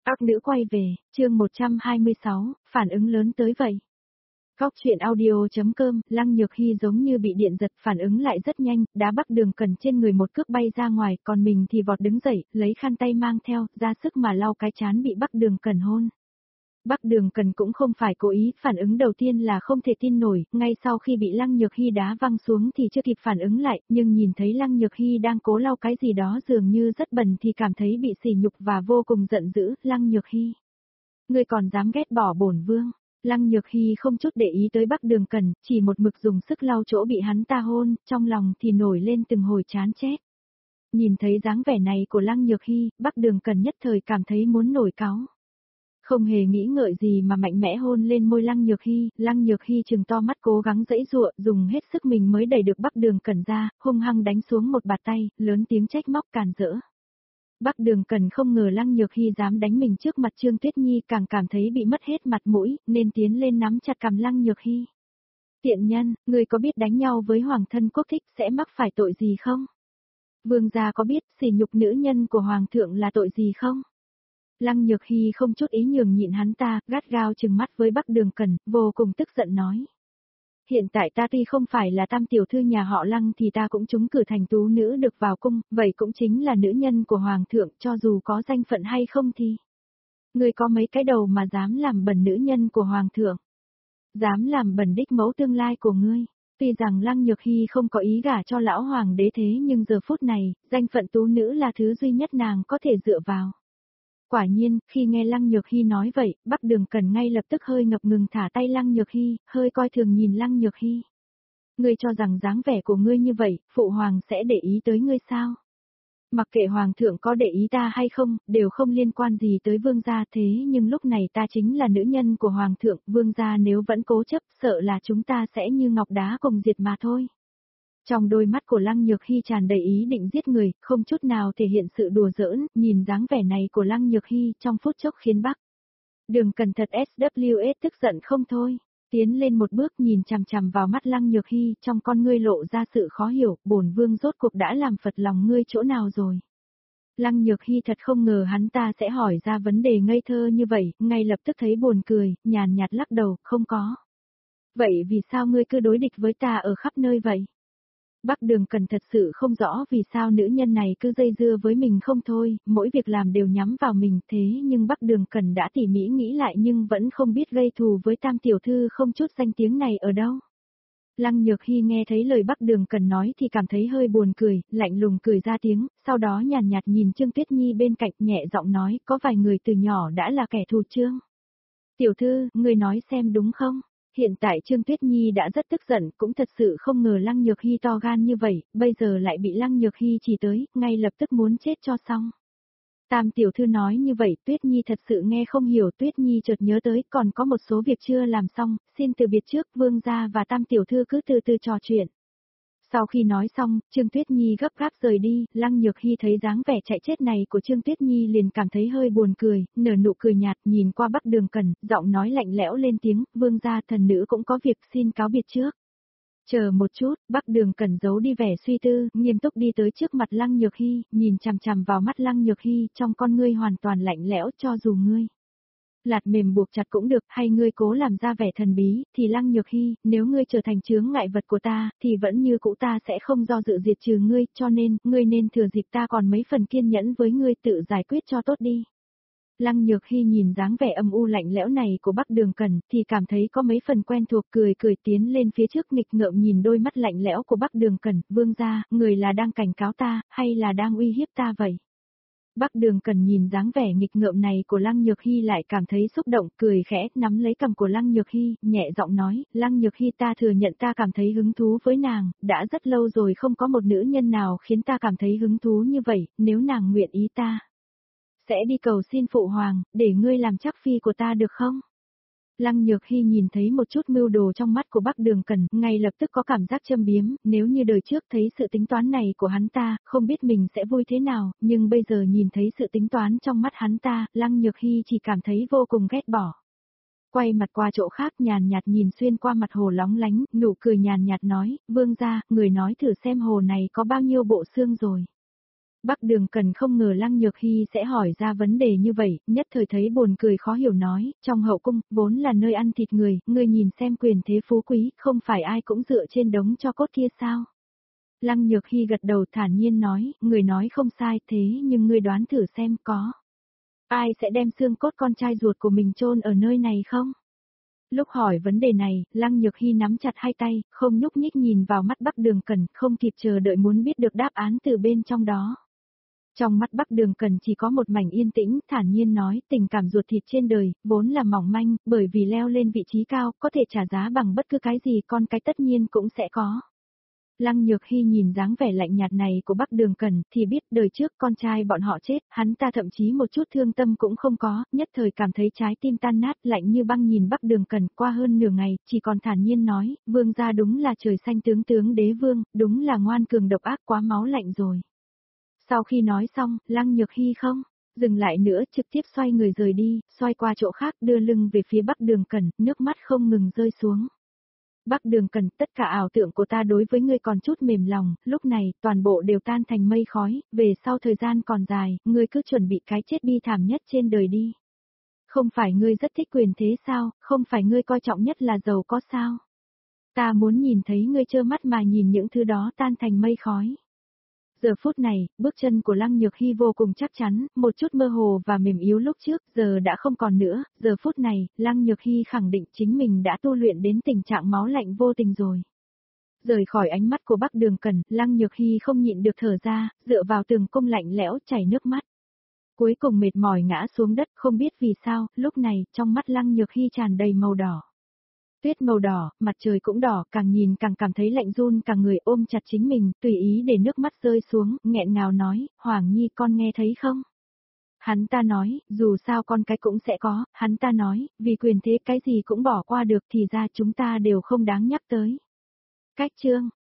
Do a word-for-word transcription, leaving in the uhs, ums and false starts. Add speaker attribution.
Speaker 1: Các nữ quay về, chương một trăm hai mươi sáu, phản ứng lớn tới vậy. Góc chuyện audio.com, Lăng Nhược Hy giống như bị điện giật, phản ứng lại rất nhanh, đá Bắc Đường Cần trên người một cước bay ra ngoài, còn mình thì vọt đứng dậy, lấy khăn tay mang theo, ra sức mà lau cái trán bị Bắc Đường Cần hôn. Bắc Đường Cần cũng không phải cố ý, phản ứng đầu tiên là không thể tin nổi, ngay sau khi bị Lăng Nhược Hy đá văng xuống thì chưa kịp phản ứng lại, nhưng nhìn thấy Lăng Nhược Hy đang cố lau cái gì đó dường như rất bẩn thì cảm thấy bị sỉ nhục và vô cùng giận dữ. Lăng Nhược Hy, ngươi còn dám ghét bỏ bổn vương? Lăng Nhược Hy không chút để ý tới Bắc Đường Cần, chỉ một mực dùng sức lau chỗ bị hắn ta hôn, trong lòng thì nổi lên từng hồi chán chét. Nhìn thấy dáng vẻ này của Lăng Nhược Hy, Bắc Đường Cần nhất thời cảm thấy muốn nổi cáu. Không hề nghĩ ngợi gì mà mạnh mẽ hôn lên môi Lăng Nhược Hy, Lăng Nhược Hy trừng to mắt cố gắng giãy giụa, dùng hết sức mình mới đẩy được Bắc Đường Cần ra, hung hăng đánh xuống một bạt tay, lớn tiếng trách móc càn rỡ. Bắc Đường Cần không ngờ Lăng Nhược Hy dám đánh mình trước mặt Trương Tuyết Nhi, càng cảm thấy bị mất hết mặt mũi, nên tiến lên nắm chặt cằm Lăng Nhược Hy. Tiện nhân, ngươi có biết đánh nhau với hoàng thân quốc thích sẽ mắc phải tội gì không? Vương gia có biết sỉ nhục nữ nhân của hoàng thượng là tội gì không? Lăng Nhược Hy không chút ý nhường nhịn hắn ta, gắt gao trừng mắt với Bắc Đường Cần, vô cùng tức giận nói. Hiện tại ta tuy không phải là tam tiểu thư nhà họ Lăng thì ta cũng trúng cử thành tú nữ được vào cung, vậy cũng chính là nữ nhân của hoàng thượng, cho dù có danh phận hay không thì. Ngươi có mấy cái đầu mà dám làm bẩn nữ nhân của hoàng thượng? Dám làm bẩn đích mẫu tương lai của ngươi? Tuy rằng Lăng Nhược Hy không có ý gả cho lão hoàng đế thế nhưng giờ phút này, danh phận tú nữ là thứ duy nhất nàng có thể dựa vào. Quả nhiên, khi nghe Lăng Nhược Hy nói vậy, Bắc Đường Cần ngay lập tức hơi ngập ngừng thả tay Lăng Nhược Hy, hơi coi thường nhìn Lăng Nhược Hy. Ngươi cho rằng dáng vẻ của ngươi như vậy, phụ hoàng sẽ để ý tới ngươi sao? Mặc kệ hoàng thượng có để ý ta hay không, đều không liên quan gì tới vương gia, thế nhưng lúc này ta chính là nữ nhân của hoàng thượng, vương gia nếu vẫn cố chấp, sợ là chúng ta sẽ như ngọc đá cùng diệt mà thôi. Trong đôi mắt của Lăng Nhược Hy tràn đầy ý định giết người, không chút nào thể hiện sự đùa giỡn, nhìn dáng vẻ này của Lăng Nhược Hy trong phút chốc khiến Bắc Đường Cần thật ét vê ét tức giận không thôi, tiến lên một bước nhìn chằm chằm vào mắt Lăng Nhược Hy, trong con ngươi lộ ra sự khó hiểu, bổn vương rốt cuộc đã làm phật lòng ngươi chỗ nào rồi. Lăng Nhược Hy thật không ngờ hắn ta sẽ hỏi ra vấn đề ngây thơ như vậy, ngay lập tức thấy buồn cười, nhàn nhạt lắc đầu, không có. Vậy vì sao ngươi cứ đối địch với ta ở khắp nơi vậy? Bắc Đường Cần thật sự không rõ vì sao nữ nhân này cứ dây dưa với mình không thôi, mỗi việc làm đều nhắm vào mình, thế nhưng Bắc Đường Cần đã tỉ mỉ nghĩ lại nhưng vẫn không biết gây thù với tam tiểu thư không chút danh tiếng này ở đâu. Lăng Nhược Hy nghe thấy lời Bắc Đường Cần nói thì cảm thấy hơi buồn cười, lạnh lùng cười ra tiếng, sau đó nhàn nhạt nhìn Trương Tuyết Nhi bên cạnh nhẹ giọng nói, có vài người từ nhỏ đã là kẻ thù Trương. Tiểu thư, người nói xem đúng không? Hiện tại Trương Tuyết Nhi đã rất tức giận, cũng thật sự không ngờ Lăng Nhược Hy to gan như vậy, bây giờ lại bị Lăng Nhược Hy chỉ tới, ngay lập tức muốn chết cho xong. Tam tiểu thư nói như vậy, Tuyết Nhi thật sự nghe không hiểu, Tuyết Nhi chợt nhớ tới, còn có một số việc chưa làm xong, xin từ biệt trước, vương gia và Tam tiểu thư cứ từ từ trò chuyện. Sau khi nói xong, Trương Tuyết Nhi gấp gáp rời đi, Lăng Nhược Hy thấy dáng vẻ chạy chết này của Trương Tuyết Nhi liền cảm thấy hơi buồn cười, nở nụ cười nhạt, nhìn qua Bắc Đường Cần, giọng nói lạnh lẽo lên tiếng, vương gia thần nữ cũng có việc xin cáo biệt trước. Chờ một chút, Bắc Đường Cần giấu đi vẻ suy tư, nghiêm túc đi tới trước mặt Lăng Nhược Hy, nhìn chằm chằm vào mắt Lăng Nhược Hy, trong con ngươi hoàn toàn lạnh lẽo, cho dù ngươi lạt mềm buộc chặt cũng được, hay ngươi cố làm ra vẻ thần bí, thì Lăng Nhược Hy, nếu ngươi trở thành chướng ngại vật của ta, thì vẫn như cũ ta sẽ không do dự diệt trừ ngươi, cho nên, ngươi nên thừa dịp ta còn mấy phần kiên nhẫn với ngươi tự giải quyết cho tốt đi. Lăng Nhược Hy nhìn dáng vẻ âm u lạnh lẽo này của Bắc Đường Cần, thì cảm thấy có mấy phần quen thuộc, cười cười tiến lên phía trước nghịch ngợm nhìn đôi mắt lạnh lẽo của Bắc Đường Cần, vương gia, người là đang cảnh cáo ta, hay là đang uy hiếp ta vậy? Bắc Đường Cần nhìn dáng vẻ nghịch ngợm này của Lăng Nhược Hy lại cảm thấy xúc động, cười khẽ, nắm lấy cằm của Lăng Nhược Hy, nhẹ giọng nói, Lăng Nhược Hy ta thừa nhận ta cảm thấy hứng thú với nàng, đã rất lâu rồi không có một nữ nhân nào khiến ta cảm thấy hứng thú như vậy, nếu nàng nguyện ý ta sẽ đi cầu xin phụ hoàng, để ngươi làm chắc phi của ta được không? Lăng Nhược Hy nhìn thấy một chút mưu đồ trong mắt của Bắc Đường Cần, ngay lập tức có cảm giác châm biếm, nếu như đời trước thấy sự tính toán này của hắn ta, không biết mình sẽ vui thế nào, nhưng bây giờ nhìn thấy sự tính toán trong mắt hắn ta, Lăng Nhược Hy chỉ cảm thấy vô cùng ghét bỏ. Quay mặt qua chỗ khác nhàn nhạt nhìn xuyên qua mặt hồ lóng lánh, nụ cười nhàn nhạt nói, vương gia, người nói thử xem hồ này có bao nhiêu bộ xương rồi. Bắc Đường Cần không ngờ Lăng Nhược Hy sẽ hỏi ra vấn đề như vậy, nhất thời thấy buồn cười khó hiểu nói, trong hậu cung, vốn là nơi ăn thịt người, ngươi nhìn xem quyền thế phú quý, không phải ai cũng dựa trên đống cho cốt kia sao? Lăng Nhược Hy gật đầu thản nhiên nói, người nói không sai thế nhưng ngươi đoán thử xem có. Ai sẽ đem xương cốt con trai ruột của mình chôn ở nơi này không? Lúc hỏi vấn đề này, Lăng Nhược Hy nắm chặt hai tay, không nhúc nhích nhìn vào mắt Bắc Đường Cần, không kịp chờ đợi muốn biết được đáp án từ bên trong đó. Trong mắt Bắc Đường Cần chỉ có một mảnh yên tĩnh, thản nhiên nói, tình cảm ruột thịt trên đời, vốn là mỏng manh, bởi vì leo lên vị trí cao, có thể trả giá bằng bất cứ cái gì, con cái tất nhiên cũng sẽ có. Lăng Nhược Hy nhìn dáng vẻ lạnh nhạt này của Bắc Đường Cần, thì biết đời trước con trai bọn họ chết, hắn ta thậm chí một chút thương tâm cũng không có, nhất thời cảm thấy trái tim tan nát lạnh như băng nhìn Bắc Đường Cần qua hơn nửa ngày, chỉ còn thản nhiên nói, vương gia đúng là trời xanh tướng tướng đế vương, đúng là ngoan cường độc ác quá máu lạnh rồi. Sau khi nói xong, Lăng Nhược Hy không dừng lại nữa, trực tiếp xoay người rời đi, xoay qua chỗ khác đưa lưng về phía Bắc Đường Cần, nước mắt không ngừng rơi xuống. Bắc Đường Cần, tất cả ảo tưởng của ta đối với ngươi còn chút mềm lòng, lúc này, toàn bộ đều tan thành mây khói, về sau thời gian còn dài, ngươi cứ chuẩn bị cái chết bi thảm nhất trên đời đi. Không phải ngươi rất thích quyền thế sao, không phải ngươi coi trọng nhất là giàu có sao? Ta muốn nhìn thấy ngươi trơ mắt mà nhìn những thứ đó tan thành mây khói. Giờ phút này, bước chân của Lăng Nhược Hy vô cùng chắc chắn, một chút mơ hồ và mềm yếu lúc trước, giờ đã không còn nữa, giờ phút này, Lăng Nhược Hy khẳng định chính mình đã tu luyện đến tình trạng máu lạnh vô tình rồi. Rời khỏi ánh mắt của Bắc Đường Cần, Lăng Nhược Hy không nhịn được thở ra, dựa vào tường cung lạnh lẽo chảy nước mắt. Cuối cùng mệt mỏi ngã xuống đất, không biết vì sao, lúc này, trong mắt Lăng Nhược Hy tràn đầy màu đỏ. Tuyết màu đỏ, mặt trời cũng đỏ, càng nhìn càng cảm thấy lạnh run, cả người ôm chặt chính mình, tùy ý để nước mắt rơi xuống, nghẹn ngào nói, Hoàng Nhi con nghe thấy không? Hắn ta nói, dù sao con cái cũng sẽ có, hắn ta nói, vì quyền thế cái gì cũng bỏ qua được thì ra chúng ta đều không đáng nhắc tới. Cách chương